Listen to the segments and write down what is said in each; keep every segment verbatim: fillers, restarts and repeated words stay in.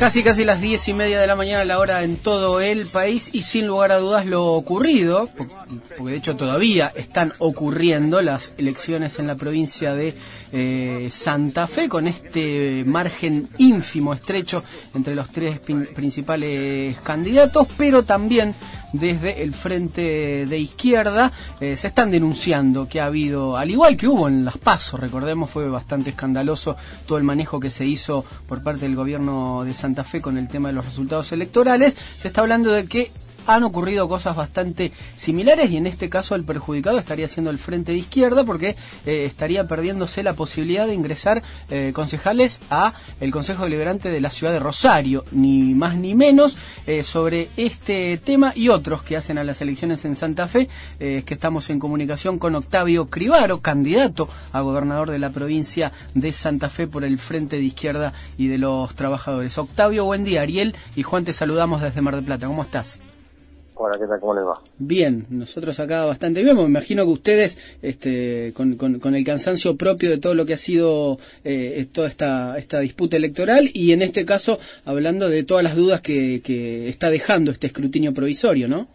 Casi casi las diez y media de la mañana, la hora en todo el país, y sin lugar a dudas lo ocurrido, porque de hecho todavía están ocurriendo las elecciones en la provincia de eh, Santa Fe, con este margen ínfimo, estrecho entre los tres principales candidatos, pero también desde el frente de izquierda eh, se están denunciando que ha habido, al igual que hubo en las PASO, recordemos, fue bastante escandaloso todo el manejo que se hizo por parte del gobierno de Santa Fe con el tema de los resultados electorales. Se está hablando de que han ocurrido cosas bastante similares, y en este caso el perjudicado estaría siendo el frente de izquierda, porque eh, estaría perdiéndose la posibilidad de ingresar eh, concejales a el Consejo Deliberante de la ciudad de Rosario, ni más ni menos. Eh, sobre este tema y otros que hacen a las elecciones en Santa Fe, eh, que estamos en comunicación con Octavio Cribaro, candidato a gobernador de la provincia de Santa Fe por el frente de izquierda y de los trabajadores. Octavio, buen día. Ariel y Juan te saludamos desde Mar del Plata. ¿Cómo estás? Hola, ¿qué tal? ¿Cómo les va? Bien, nosotros acá bastante bien. Me imagino que ustedes, este, con, con, con el cansancio propio de todo lo que ha sido eh, toda esta, esta disputa electoral, y en este caso hablando de todas las dudas que, que está dejando este escrutinio provisorio, ¿no?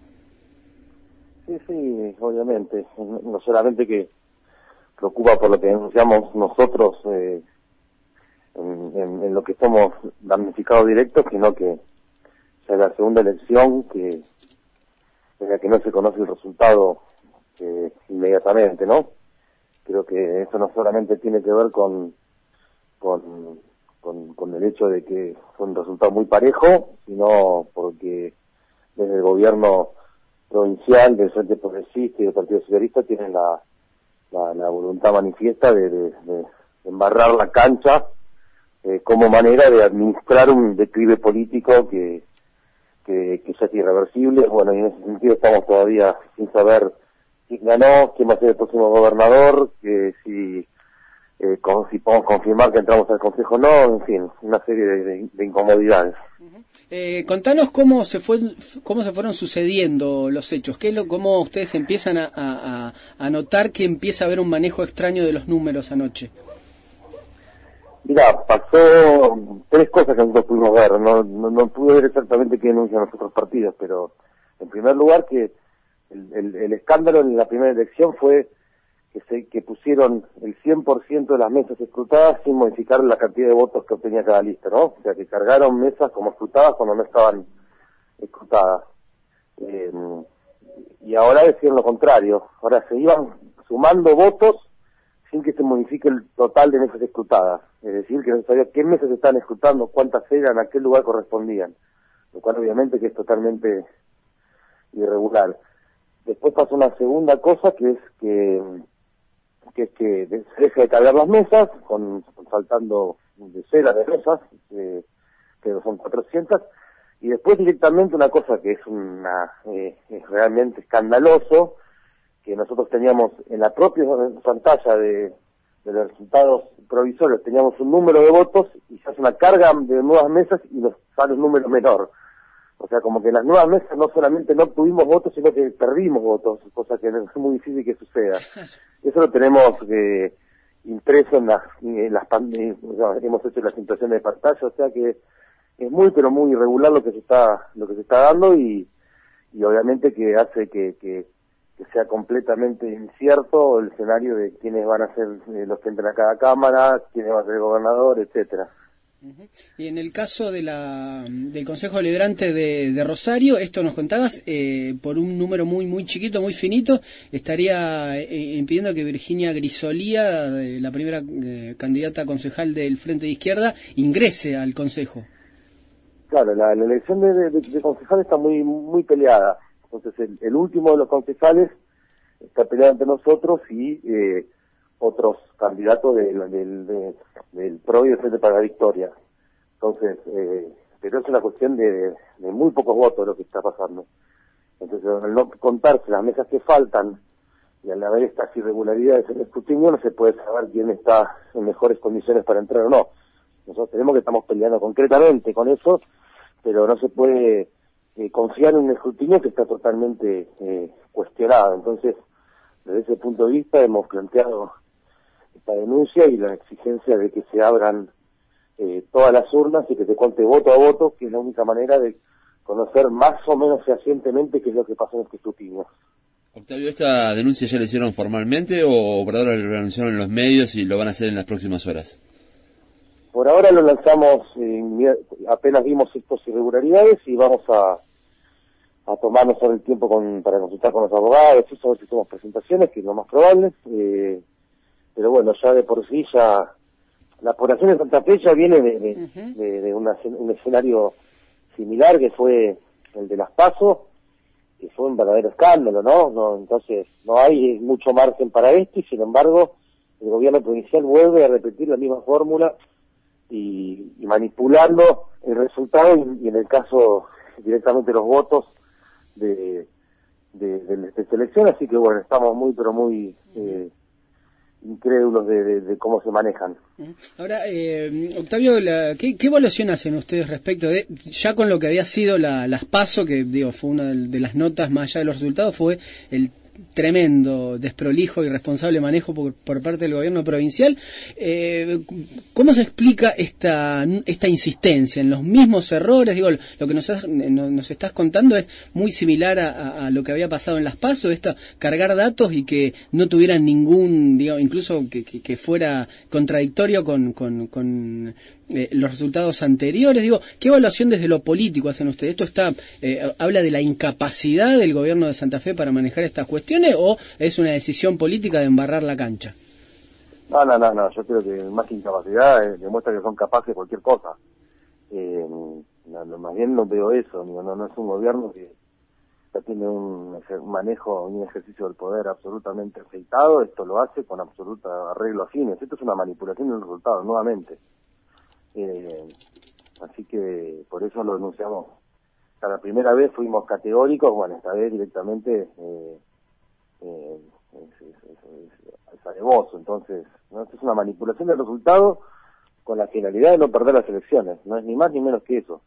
Sí, sí, obviamente. No solamente que preocupa por lo que denunciamos nosotros eh, en, en, en lo que somos damnificados directos, sino que ya es la segunda elección que en la que no se conoce el resultado eh, inmediatamente, ¿no? Creo que eso no solamente tiene que ver con, con, con, con el hecho de que fue un resultado muy parejo, sino porque desde el gobierno provincial, del Frente Progresista y del Partido Socialista tienen la, la, la voluntad manifiesta de, de, de embarrar la cancha eh, como manera de administrar un declive político que Que, que ya es irreversible. Bueno, y en ese sentido estamos todavía sin saber quién ganó, quién va a ser el próximo gobernador, que si eh, con, si podemos confirmar que entramos al Consejo o no, en fin, una serie de, de, de incomodidades. Uh-huh. Eh, contanos cómo se fue, cómo se fueron sucediendo los hechos, qué es lo, cómo ustedes empiezan a, a, a notar que empieza a haber un manejo extraño de los números anoche. Mira, pasó tres cosas que nosotros pudimos ver. No, no, no pude ver exactamente qué denuncian los otros partidos, pero en primer lugar que el, el, el escándalo en la primera elección fue que se que pusieron el cien por ciento de las mesas escrutadas sin modificar la cantidad de votos que obtenía cada lista, ¿no? O sea, que cargaron mesas como escrutadas cuando no estaban escrutadas. Eh, y ahora decían lo contrario. Ahora se iban sumando votos sin que se modifique el total de mesas escrutadas. Es decir, que no se sabía qué mesas estaban escrutando, cuántas eran, a qué lugar correspondían. Lo cual obviamente que es totalmente irregular. Después pasó una segunda cosa, que es que que es que se deja de cargar las mesas, con, con faltando decenas de mesas, eh, que son cuatrocientas, y después directamente una cosa que es una eh, es realmente escandaloso, que nosotros teníamos en la propia pantalla de, de los resultados provisorios, teníamos un número de votos y se hace una carga de nuevas mesas y nos sale un número menor. O sea, como que en las nuevas mesas no solamente no obtuvimos votos, sino que perdimos votos, cosa que es muy difícil que suceda. Eso lo tenemos eh, impreso en las, en las eh, hemos hecho las impresiones de pantalla, o sea que es muy pero muy irregular lo que se está lo que se está dando, y, y obviamente que hace que, que que sea completamente incierto el escenario de quiénes van a ser eh, los que entren a cada cámara, quiénes va a ser el gobernador, etcétera. Uh-huh. Y en el caso de la del Consejo Deliberante de, de Rosario, esto nos contabas, eh, por un número muy muy chiquito, muy finito, estaría eh, impidiendo que Virginia Grisolía, eh, la primera eh, candidata concejal del Frente de Izquierda, ingrese al Consejo. Claro, la, la elección de, de, de concejal está muy muy peleada. Entonces el, el último de los concejales está peleado entre nosotros y eh, otros candidatos del, del, del, del P R O y del Frente para la Victoria. Entonces, eh, pero es una cuestión de, de muy pocos votos lo que está pasando. Entonces, al no contarse las mesas que faltan y al haber estas irregularidades en el escrutinio, no se puede saber quién está en mejores condiciones para entrar o no. Nosotros tenemos que estamos peleando concretamente con eso, pero no se puede Eh, confiar en un escrutinio que está totalmente eh, cuestionado. Entonces, desde ese punto de vista hemos planteado esta denuncia y la exigencia de que se abran eh, todas las urnas y que se cuente voto a voto, que es la única manera de conocer más o menos fehacientemente qué es lo que pasó en este escrutinio. Octavio, ¿esta denuncia ya la hicieron formalmente o por ahora lo anunciaron en los medios y lo van a hacer en las próximas horas? Por ahora lo lanzamos, eh, apenas vimos estas irregularidades y vamos a, a tomarnos ahora el tiempo con, para consultar con los abogados, eso, a ver si hacemos presentaciones, que es lo más probable, eh, pero bueno, ya de por sí ya, la población de Santa Fe ya viene de, de, uh-huh. de, de una, un escenario similar que fue el de las PASO, que fue un verdadero escándalo, ¿no? no Entonces, no hay mucho margen para esto y sin embargo, el gobierno provincial vuelve a repetir la misma fórmula y, y manipulando el resultado y, y en el caso directamente los votos de, de, de, de esta elección, así que bueno, estamos muy pero muy eh, incrédulos de, de, de cómo se manejan. Ahora, eh, Octavio, la, ¿qué, ¿qué evaluación hacen ustedes respecto de, ya con lo que había sido la, las PASO, que digo fue una de, de las notas más allá de los resultados, fue el tremendo, desprolijo y irresponsable manejo por, por parte del gobierno provincial? Eh, ¿Cómo se explica esta esta insistencia en los mismos errores? Digo, lo que nos, has, nos estás contando es muy similar a, a, a lo que había pasado en las PASO, esta cargar datos y que no tuvieran ningún, digo, incluso que, que, que fuera contradictorio con, con, con Eh, los resultados anteriores. Digo, ¿qué evaluación desde lo político hacen ustedes? ¿Esto está eh, habla de la incapacidad del gobierno de Santa Fe para manejar estas cuestiones o es una decisión política de embarrar la cancha? No, no, no, no. Yo creo que más que incapacidad eh, demuestra que son capaces de cualquier cosa. Eh, no, no, más bien no veo eso. No, no, no es un gobierno que ya tiene un, un manejo, un ejercicio del poder absolutamente aceitado. Esto lo hace con absoluta arreglo a fines. Esto es una manipulación del resultado, nuevamente. Eh, así que por eso lo denunciamos. O sea, la primera vez fuimos categóricos, bueno, esta vez directamente eh, eh, es, es, es, es alevoso. Entonces, ¿no? Esto es una manipulación del resultado con la finalidad de no perder las elecciones, no es ni más ni menos que eso.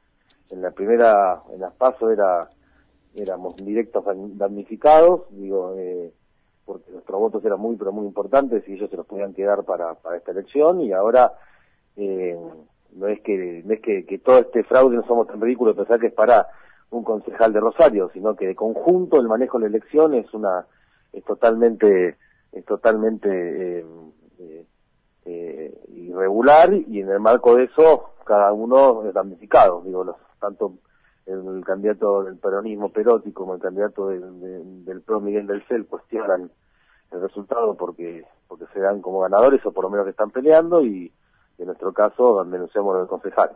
En la primera, en las PASO era éramos directos damnificados, digo, eh, porque nuestros votos eran muy pero muy importantes y ellos se los podían quedar para, para esta elección, y ahora Eh, no es que no es que, que todo este fraude no somos tan ridículos de pensar que es para un concejal de Rosario, sino que de conjunto el manejo de la elección es una es totalmente es totalmente eh, eh, eh, irregular, y en el marco de eso cada uno es damnificado. Digo, los, tanto el, el candidato del peronismo Perotti como el candidato de, de, del Pro Miguel del Cel cuestionan el resultado porque porque se dan como ganadores, o por lo menos que están peleando, y en nuestro caso denunciamos al concejal.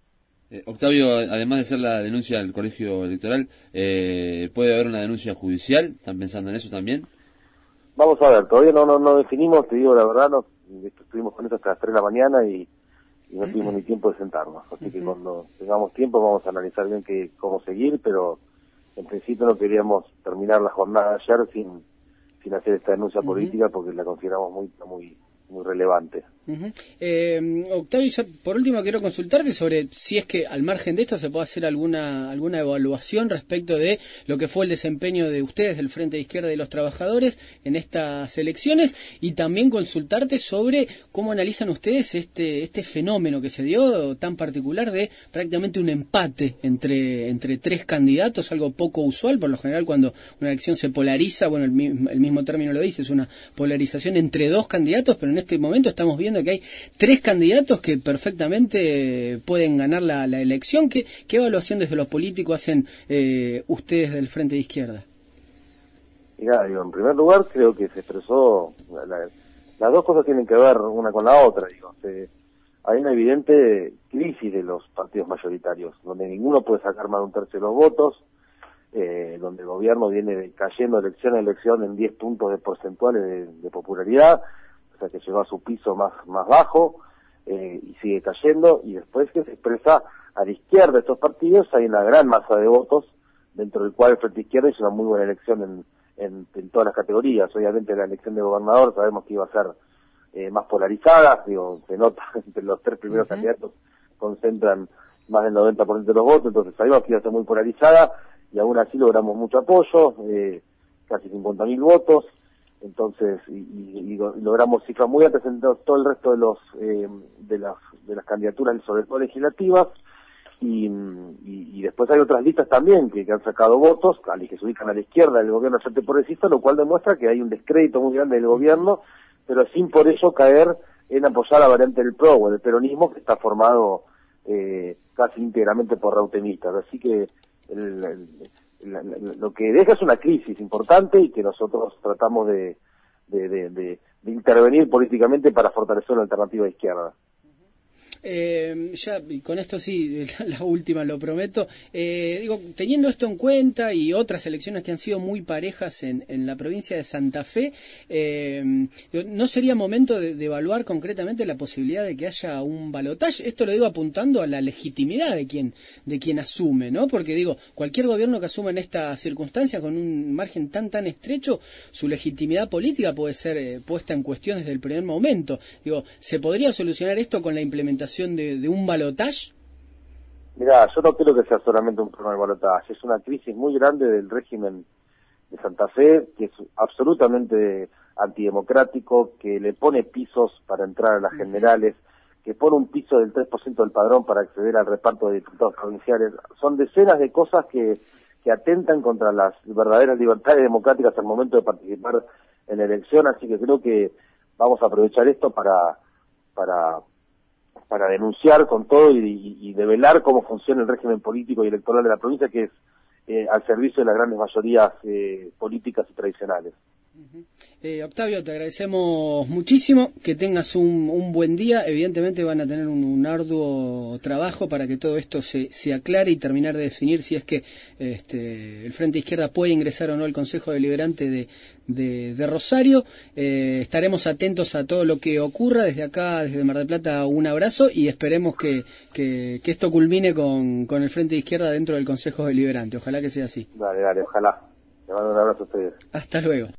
Eh, Octavio, además de ser la denuncia del colegio electoral, eh, ¿puede haber una denuncia judicial? ¿Están pensando en eso también? Vamos a ver, todavía no no, no definimos, te digo la verdad, no, estuvimos con eso hasta las tres de la mañana y, y no tuvimos ni tiempo de sentarnos, así uh-huh. que cuando tengamos tiempo vamos a analizar bien que, cómo seguir, pero en principio no queríamos terminar la jornada de ayer sin, sin hacer esta denuncia uh-huh. política, porque la consideramos muy muy muy relevante. Uh-huh. Eh, Octavio, yo por último quiero consultarte sobre si es que al margen de esto se puede hacer alguna alguna evaluación respecto de lo que fue el desempeño de ustedes del Frente de Izquierda y los Trabajadores en estas elecciones, y también consultarte sobre cómo analizan ustedes este este fenómeno que se dio tan particular de prácticamente un empate entre entre tres candidatos, algo poco usual. Por lo general, cuando una elección se polariza, bueno, el mismo, el mismo término lo dice, es una polarización entre dos candidatos, pero en este momento estamos viendo que hay tres candidatos que perfectamente pueden ganar la, la elección. ¿Qué, ¿Qué evaluación desde los políticos hacen eh, ustedes del Frente de Izquierda? Mira, digo, en primer lugar creo que se expresó, la, la, las dos cosas tienen que ver una con la otra, digo, se, hay una evidente crisis de los partidos mayoritarios, donde ninguno puede sacar más de un tercio de los votos, eh, donde el gobierno viene cayendo elección a elección en diez puntos de porcentuales de, de popularidad, o sea que llegó a su piso más más bajo, eh, y sigue cayendo, y después que se expresa a la izquierda de estos partidos hay una gran masa de votos, dentro del cual el Frente Izquierda hizo una muy buena elección en, en, en todas las categorías. Obviamente la elección de gobernador sabemos que iba a ser eh, más polarizada, digo, se nota, entre los tres primeros uh-huh. candidatos concentran más del noventa por ciento de los votos, entonces sabemos que iba a ser muy polarizada, y aún así logramos mucho apoyo, eh, casi cincuenta mil votos. entonces y, y, y logramos cifras muy altas en todo el resto de los eh, de las de las candidaturas, sobre todo legislativas, y, y, y después hay otras listas también que, que han sacado votos, que se ubican a la izquierda del gobierno Frente Progresista, lo cual demuestra que hay un descrédito muy grande del gobierno, pero sin por ello caer en apoyar la variante del P R O o del peronismo, que está formado eh, casi íntegramente por rautenistas. Así que el, el, la, la, lo que deja es una crisis importante y que nosotros tratamos de, de, de, de, de intervenir políticamente para fortalecer una alternativa de izquierda. Eh, ya, y con esto sí, la última lo prometo, eh, digo, teniendo esto en cuenta y otras elecciones que han sido muy parejas en, en la provincia de Santa Fe, eh, ¿no sería momento de, de evaluar concretamente la posibilidad de que haya un balotaje? Esto lo digo apuntando a la legitimidad de quien, de quien asume, ¿no? Porque digo, cualquier gobierno que asuma en esta circunstancia con un margen tan tan estrecho, su legitimidad política puede ser eh, puesta en cuestión desde el primer momento. Digo, ¿se podría solucionar esto con la implementación De, de un balotaje? Mirá, yo no creo que sea solamente un problema de balotaje, es una crisis muy grande del régimen de Santa Fe, que es absolutamente antidemocrático, que le pone pisos para entrar a las generales, que pone un piso del tres por ciento del padrón para acceder al reparto de diputados provinciales. Son decenas de cosas que, que atentan contra las verdaderas libertades democráticas al momento de participar en la elección, así que creo que vamos a aprovechar esto para para para denunciar con todo y, y, y develar cómo funciona el régimen político y electoral de la provincia, que es eh, al servicio de las grandes mayorías eh, políticas y tradicionales. Uh-huh. eh, Octavio, te agradecemos muchísimo, que tengas un, un buen día. Evidentemente van a tener un, un arduo trabajo para que todo esto se, se aclare y terminar de definir si es que este, el Frente Izquierda puede ingresar o no al Consejo Deliberante de, de, de Rosario. Eh, estaremos atentos a todo lo que ocurra. Desde acá, desde Mar del Plata, un abrazo y esperemos que, que, que esto culmine con, con el Frente Izquierda dentro del Consejo Deliberante. Ojalá que sea así. Dale, dale, ojalá. Le mando un abrazo a ustedes. Hasta luego.